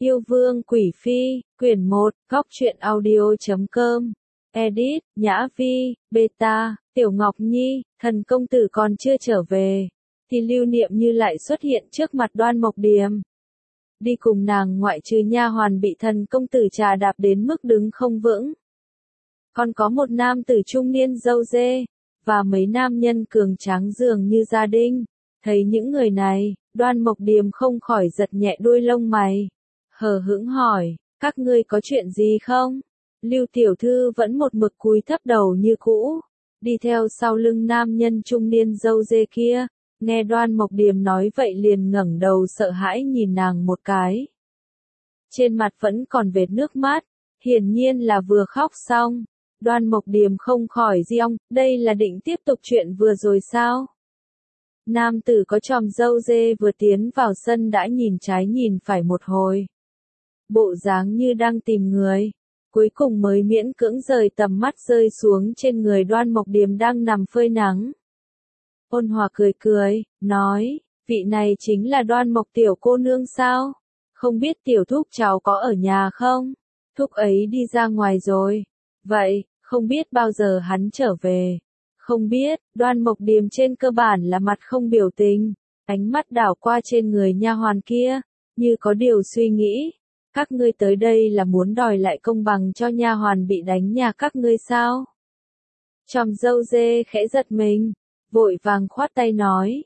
Yêu vương quỷ phi, quyển 1, góc truyện audio.com. Edit, Nhã Vi, Beta, Tiểu Ngọc Nhi, thần công tử còn chưa trở về, thì Lưu Niệm Như lại xuất hiện trước mặt Đoan Mộc Điềm. Đi cùng nàng ngoại trừ nha hoàn bị thần công tử trà đạp đến mức đứng không vững. Còn có một nam tử trung niên râu dê, và mấy nam nhân cường tráng dường như gia đình. Thấy những người này, Đoan Mộc Điềm không khỏi giật nhẹ đuôi lông mày. Hờ hững hỏi, các ngươi có chuyện gì không? Lưu tiểu thư vẫn một mực cúi thấp đầu như cũ, đi theo sau lưng nam nhân trung niên râu dê kia. Nghe Đoan Mộc Điềm nói vậy liền ngẩng đầu sợ hãi nhìn nàng một cái. Trên mặt vẫn còn vệt nước mắt, hiển nhiên là vừa khóc xong. Đoan Mộc Điềm không khỏi giong, đây là định tiếp tục chuyện vừa rồi sao? Nam tử có chòm râu dê vừa tiến vào sân đã nhìn trái nhìn phải một hồi. Bộ dáng như đang tìm người, cuối cùng mới miễn cưỡng rời tầm mắt rơi xuống trên người Đoan Mộc Điềm đang nằm phơi nắng. Ôn hòa cười cười, nói, vị này chính là Đoan Mộc tiểu cô nương sao? Không biết tiểu thúc cháu có ở nhà không? Thúc ấy đi ra ngoài rồi. Vậy, không biết bao giờ hắn trở về. Không biết, Đoan Mộc Điềm trên cơ bản là mặt không biểu tình, ánh mắt đảo qua trên người nha hoàn kia, như có điều suy nghĩ. Các ngươi tới đây là muốn đòi lại công bằng cho nha hoàn bị đánh nhà các ngươi sao? Chòm râu dê khẽ giật mình, vội vàng khoát tay nói.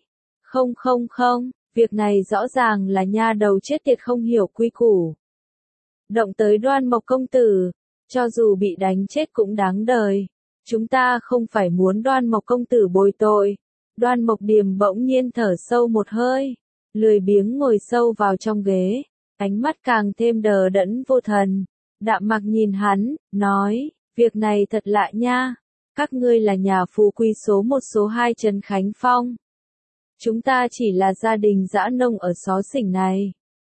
Không, việc này rõ ràng là nha đầu chết tiệt không hiểu quy củ. Động tới Đoan Mộc công tử, cho dù bị đánh chết cũng đáng đời. Chúng ta không phải muốn Đoan Mộc công tử bồi tội. Đoan Mộc Điềm bỗng nhiên thở sâu một hơi, lười biếng ngồi sâu vào trong ghế, ánh mắt càng thêm đờ đẫn vô thần. Đạm Mặc nhìn hắn, nói, việc này thật lạ nha. Các ngươi là nhà phú quý số 1 số 2 Trấn Khánh Phong. Chúng ta chỉ là gia đình dã nông ở xó xỉnh này.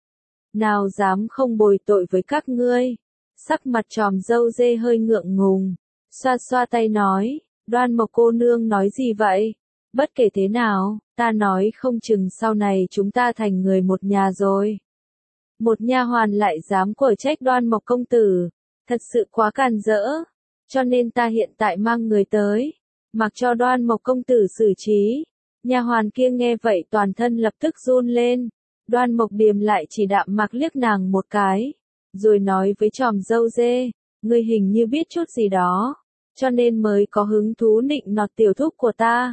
Nào dám không bồi tội với các ngươi. Sắc mặt chòm râu dê hơi ngượng ngùng, xoa xoa tay nói, Đoan Mộc cô nương nói gì vậy? Bất kể thế nào, ta nói không chừng sau này chúng ta thành người một nhà rồi. Một nha hoàn lại dám quở trách Đoan Mộc công tử, thật sự quá càn rỡ, cho nên ta hiện tại mang người tới, mặc cho Đoan Mộc công tử xử trí. Nha hoàn kia nghe vậy toàn thân lập tức run lên. Đoan Mộc Điềm lại chỉ Đạm Mặc liếc nàng một cái, rồi nói với chòm râu dê, ngươi hình như biết chút gì đó, cho nên mới có hứng thú nịnh nọt tiểu thúc của ta.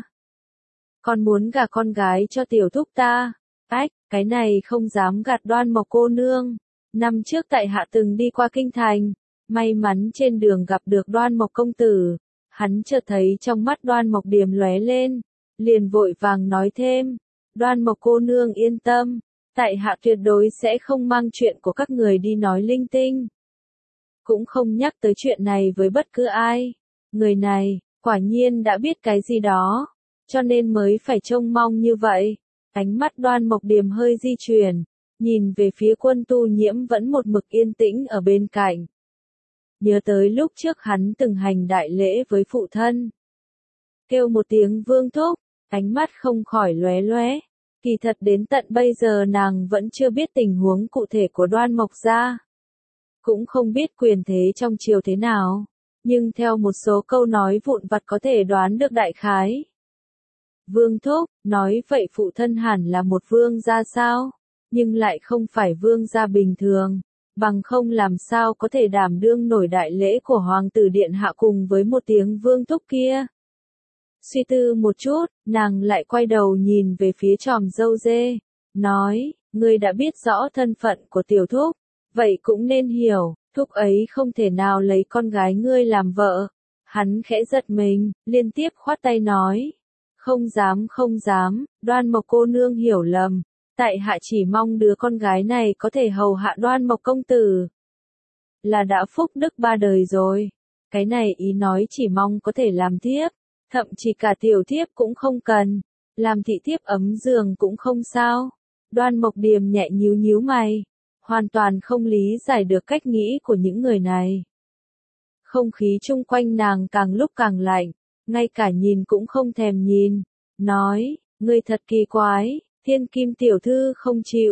Còn muốn gả con gái cho tiểu thúc ta. Ách, cái này không dám gạt Đoan Mộc cô nương. Năm trước tại hạ từng đi qua kinh thành, may mắn trên đường gặp được Đoan Mộc công tử. Hắn chợt thấy trong mắt Đoan Mộc Điềm lóe lên, liền vội vàng nói thêm, Đoan Mộc cô nương yên tâm, tại hạ tuyệt đối sẽ không mang chuyện của các người đi nói linh tinh. Cũng không nhắc tới chuyện này với bất cứ ai. Người này, quả nhiên đã biết cái gì đó, cho nên mới phải trông mong như vậy. Ánh mắt Đoan Mộc Điềm hơi di chuyển, nhìn về phía Quân Tu Nhiễm vẫn một mực yên tĩnh ở bên cạnh. Nhớ tới lúc trước hắn từng hành đại lễ với phụ thân. Kêu một tiếng vương thúc, ánh mắt không khỏi lóe lóe. Kỳ thật đến tận bây giờ nàng vẫn chưa biết tình huống cụ thể của Đoan Mộc gia. Cũng không biết quyền thế trong triều thế nào, nhưng theo một số câu nói vụn vặt có thể đoán được đại khái. Vương thúc, nói vậy phụ thân hẳn là một vương gia sao, nhưng lại không phải vương gia bình thường, bằng không làm sao có thể đảm đương nổi đại lễ của hoàng tử điện hạ cùng với một tiếng vương thúc kia. Suy tư một chút, nàng lại quay đầu nhìn về phía chòm râu dê, nói, ngươi đã biết rõ thân phận của tiểu thúc, vậy cũng nên hiểu, thúc ấy không thể nào lấy con gái ngươi làm vợ. Hắn khẽ giật mình, liên tiếp khoát tay nói, không dám, Đoan Mộc cô nương hiểu lầm, tại hạ chỉ mong đứa con gái này có thể hầu hạ Đoan Mộc công tử. Là đã phúc đức 3 đời rồi, cái này ý nói chỉ mong có thể làm thiếp. Thậm chí cả tiểu thiếp cũng không cần, làm thị thiếp ấm giường cũng không sao. Đoan Mộc Điềm nhẹ nhíu mày, hoàn toàn không lý giải được cách nghĩ của những người này. Không khí chung quanh nàng càng lúc càng lạnh, ngay cả nhìn cũng không thèm nhìn, nói, ngươi thật kỳ quái, Thiên Kim tiểu thư không chịu,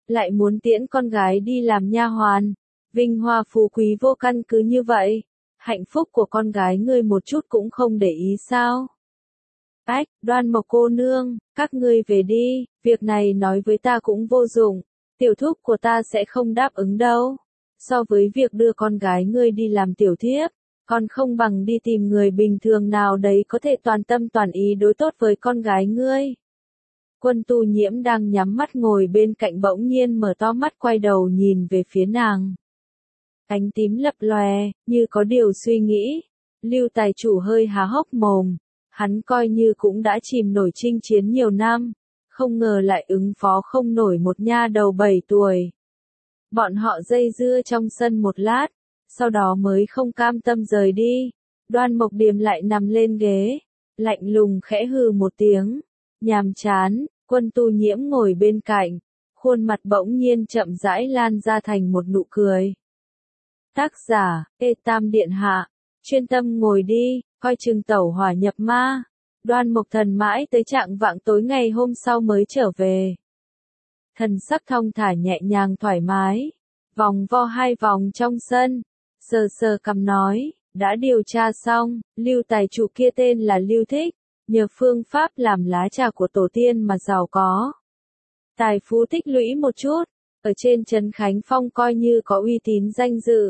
lại muốn tiễn con gái đi làm nha hoàn. Vinh hoa phú quý vô căn cứ như vậy, hạnh phúc của con gái ngươi một chút cũng không để ý sao? Ách, Đoan Mộc cô nương, các ngươi về đi, việc này nói với ta cũng vô dụng, tiểu thúc của ta sẽ không đáp ứng đâu. So với việc đưa con gái ngươi đi làm tiểu thiếp, còn không bằng đi tìm người bình thường nào đấy có thể toàn tâm toàn ý đối tốt với con gái ngươi. Quân Tu Nhiễm đang nhắm mắt ngồi bên cạnh bỗng nhiên mở to mắt quay đầu nhìn về phía nàng. Ánh tím lập lòe, như có điều suy nghĩ. Lưu tài chủ hơi há hốc mồm. Hắn coi như cũng đã chìm nổi chinh chiến nhiều năm. Không ngờ lại ứng phó không nổi một nha đầu 7 tuổi. Bọn họ dây dưa trong sân một lát. Sau đó mới không cam tâm rời đi. Đoan Mộc Điềm lại nằm lên ghế. Lạnh lùng khẽ hừ một tiếng. Nhàm chán, Quân Tu Nhiễm ngồi bên cạnh. Khuôn mặt bỗng nhiên chậm rãi lan ra thành một nụ cười. Tác giả, Tam Điện Hạ, chuyên tâm ngồi đi, coi chừng tẩu hỏa nhập ma. Đoan Mộc Thần mãi tới trạng vạng tối ngày hôm sau mới trở về. Thần sắc thong thả nhẹ nhàng thoải mái, vòng vo 2 vòng trong sân, sờ sờ cằm nói, đã điều tra xong, Lưu tài chủ kia tên là Lưu Thích, nhờ phương pháp làm lá trà của tổ tiên mà giàu có. Tài phú tích lũy một chút, ở trên trấn Khánh Phong coi như có uy tín danh dự.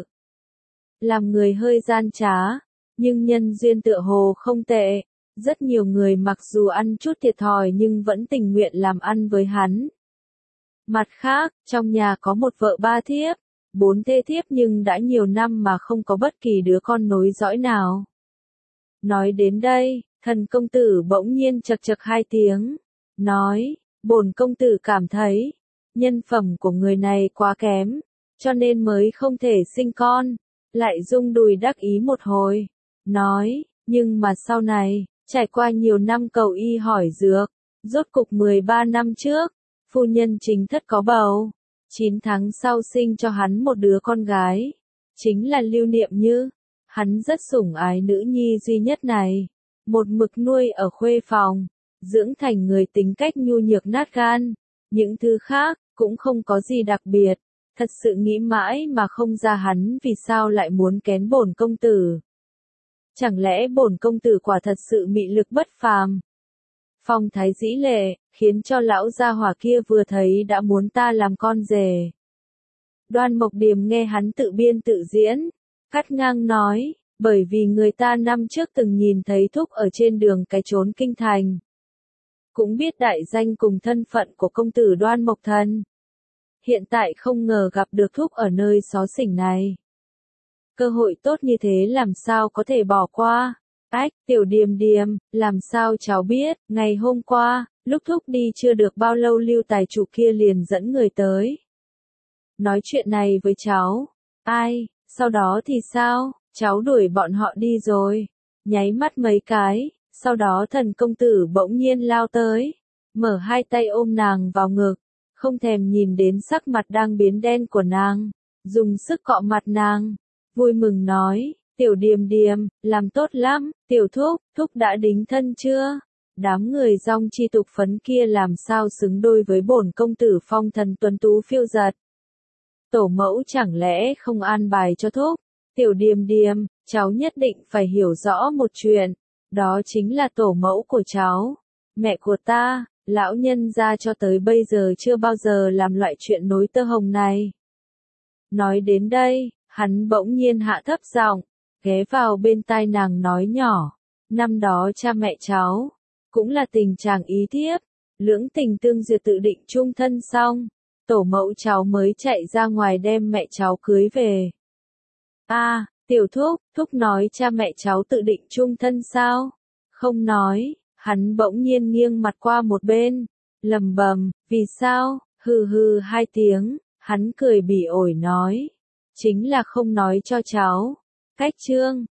Làm người hơi gian trá, nhưng nhân duyên tựa hồ không tệ, rất nhiều người mặc dù ăn chút thiệt thòi nhưng vẫn tình nguyện làm ăn với hắn. Mặt khác, trong nhà có một vợ 3 thiếp, 4 thê thiếp nhưng đã nhiều năm mà không có bất kỳ đứa con nối dõi nào. Nói đến đây, thần công tử bỗng nhiên chậc chậc 2 tiếng, nói, bổn công tử cảm thấy, nhân phẩm của người này quá kém, cho nên mới không thể sinh con. Lại rung đùi đắc ý một hồi, nói, nhưng mà sau này, trải qua nhiều năm cầu y hỏi dược, rốt cục 13 năm trước, phu nhân chính thất có bầu, 9 tháng sau sinh cho hắn một đứa con gái, chính là Lưu Niệm Như. Hắn rất sủng ái nữ nhi duy nhất này, một mực nuôi ở khuê phòng, dưỡng thành người tính cách nhu nhược nát gan, những thứ khác cũng không có gì đặc biệt. Thật sự nghĩ mãi mà không ra hắn vì sao lại muốn kén bổn công tử. Chẳng lẽ bổn công tử quả thật sự mị lực bất phàm? Phong thái dĩ lệ, khiến cho lão gia hỏa kia vừa thấy đã muốn ta làm con rể. Đoan Mộc Điềm nghe hắn tự biên tự diễn, cắt ngang nói, bởi vì người ta năm trước từng nhìn thấy thúc ở trên đường cái trốn kinh thành. Cũng biết đại danh cùng thân phận của công tử Đoan Mộc Thần. Hiện tại không ngờ gặp được thúc ở nơi xó xỉnh này. Cơ hội tốt như thế làm sao có thể bỏ qua. Ách, tiểu Điềm Điềm, làm sao cháu biết, ngày hôm qua, lúc thúc đi chưa được bao lâu Lưu tài chủ kia liền dẫn người tới. Nói chuyện này với cháu. Ai, sau đó thì sao, cháu đuổi bọn họ đi rồi. Nháy mắt mấy cái, sau đó thần công tử bỗng nhiên lao tới. Mở 2 tay ôm nàng vào ngực. Không thèm nhìn đến sắc mặt đang biến đen của nàng, dùng sức cọ mặt nàng, vui mừng nói, tiểu Điềm Điềm, làm tốt lắm, tiểu thúc đã đính thân chưa? Đám người dong chi tục phấn kia làm sao xứng đôi với bổn công tử phong thần tuấn tú phiêu giật. Tổ mẫu chẳng lẽ không an bài cho thúc? Tiểu Điềm Điềm, cháu nhất định phải hiểu rõ một chuyện, đó chính là tổ mẫu của cháu, mẹ của ta. Lão nhân gia cho tới bây giờ chưa bao giờ làm loại chuyện nối tơ hồng này. Nói đến đây, hắn bỗng nhiên hạ thấp giọng, ghé vào bên tai nàng nói nhỏ, năm đó cha mẹ cháu, cũng là tình chàng ý thiếp, lưỡng tình tương duyệt tự định chung thân xong, tổ mẫu cháu mới chạy ra ngoài đem mẹ cháu cưới về. Tiểu thúc nói cha mẹ cháu tự định chung thân sao? Không nói. Hắn bỗng nhiên nghiêng mặt qua một bên, lầm bầm, vì sao, hừ hừ 2 tiếng, hắn cười bỉ ổi nói, chính là không nói cho cháu. Cách chương